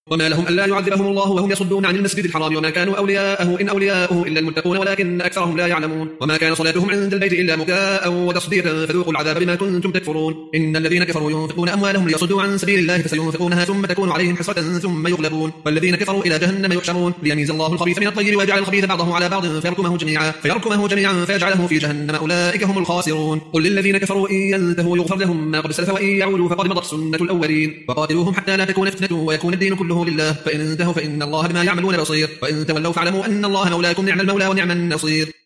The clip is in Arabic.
وما لهم ألا يعذبهم الله وهم يصدون عن المسجد الحرام وما كانوا أولياءه إن أولياءه إلا المتقون ولكن أكثرهم لا يعلمون وما كان صلاتهم عند البيت إلا مكاء وتصدية فذوقوا العذاب بما كنتم تكفرون إن الذين كفروا ينفقون أموالهم ليصدوا عن سبيل الله فسينفقونها ثم تكون عليهم حسرة ثم يغلبون والذين كفروا إلى جهنم يحشرون ليميز الله الخبيث من الطيب ويجعل الخبيث بعضه على بعض فيركمه جميعا فيجعله في جهنم أولئك هم الخاسرون قل للذين كفروا إن ينتهوا يغفر لهم ما قد سلف وإن يعودوا فقد مضت سنة الأولين وقاتلوهم حتى لا تكون فتنة ويكون الدين كله لله فإن انتهوا فإن الله بما يعملون بصير وإن تولوا فاعلموا أن الله مولاكم نعم المولى ونعم النصير